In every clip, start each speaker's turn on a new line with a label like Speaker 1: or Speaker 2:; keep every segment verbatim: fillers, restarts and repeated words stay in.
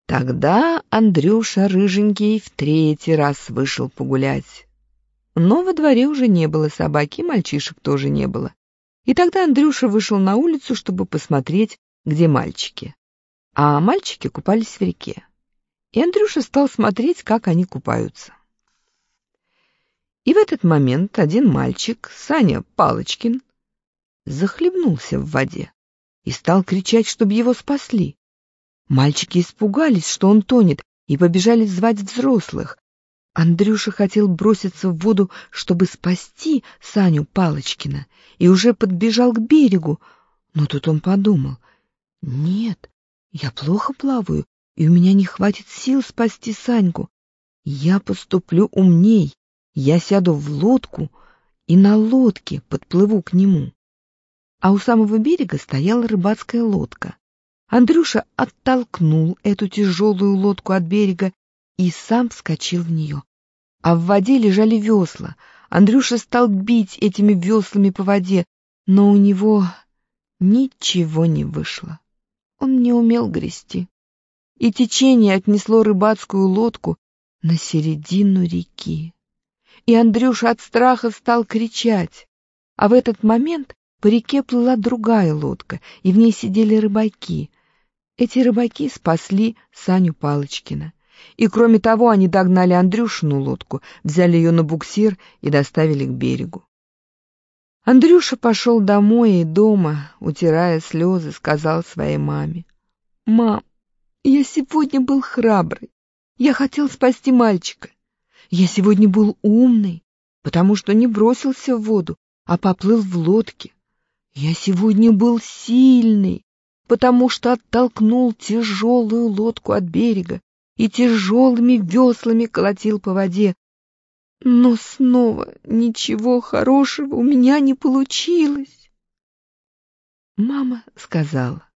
Speaker 1: Тогда Андрюша рыженький в третий раз вышел погулять. Но во дворе уже не было собаки, мальчишек тоже не было. И тогда Андрюша вышел на улицу, чтобы посмотреть, где мальчики. А мальчики купались в реке. И Андрюша стал смотреть, как они купаются. И в этот момент один мальчик, Саня Палочкин, захлебнулся в воде и стал кричать, чтобы его спасли. Мальчики испугались, что он тонет, и побежали звать взрослых. Андрюша хотел броситься в воду, чтобы спасти Саню Палочкина, и уже подбежал к берегу, но тут он подумал: «Нет, я плохо плаваю, и у меня не хватит сил спасти Саньку. Я поступлю умней, я сяду в лодку и на лодке подплыву к нему». А у самого берега стояла рыбацкая лодка. Андрюша оттолкнул эту тяжелую лодку от берега и сам вскочил в нее. А в воде лежали весла. Андрюша стал бить этими веслами по воде, но у него ничего не вышло. Он не умел грести. И течение отнесло рыбацкую лодку на середину реки. И Андрюша от страха стал кричать. А в этот момент по реке плыла другая лодка, и в ней сидели рыбаки. Эти рыбаки спасли Саню Палочкина. И кроме того, они догнали Андрюшину лодку, взяли ее на буксир и доставили к берегу. Андрюша пошел домой и дома, утирая слезы, сказал своей маме: «Мам, я сегодня был храбрый. Я хотел спасти мальчика. Я сегодня был умный, потому что не бросился в воду, а поплыл в лодке. Я сегодня был сильный, потому что оттолкнул тяжелую лодку от берега и тяжелыми веслами колотил по воде. Но снова ничего хорошего у меня не получилось». Мама сказала: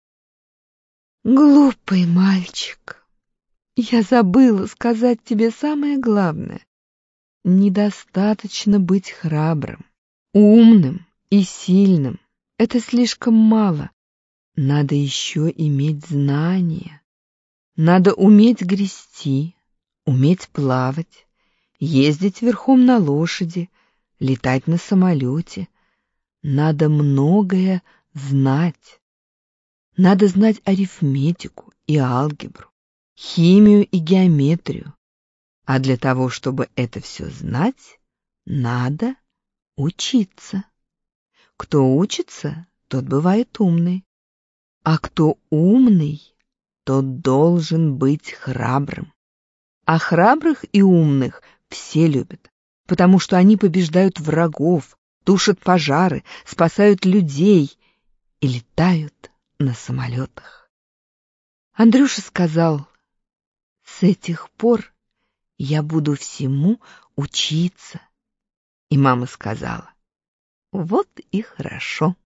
Speaker 1: «Глупый мальчик, я забыла сказать тебе самое главное. Недостаточно быть храбрым, умным и сильным. Это слишком мало. Надо еще иметь знания. Надо уметь грести, уметь плавать, ездить верхом на лошади, летать на самолете. Надо многое знать. Надо знать арифметику и алгебру, химию и геометрию. А для того, чтобы это все знать, надо учиться. Кто учится, тот бывает умный. А кто умный, тот должен быть храбрым. А храбрых и умных все любят, потому что они побеждают врагов, тушат пожары, спасают людей и летают на самолетах». Андрюша сказал: «С этих пор я буду всему учиться». И мама сказала: «Вот и хорошо».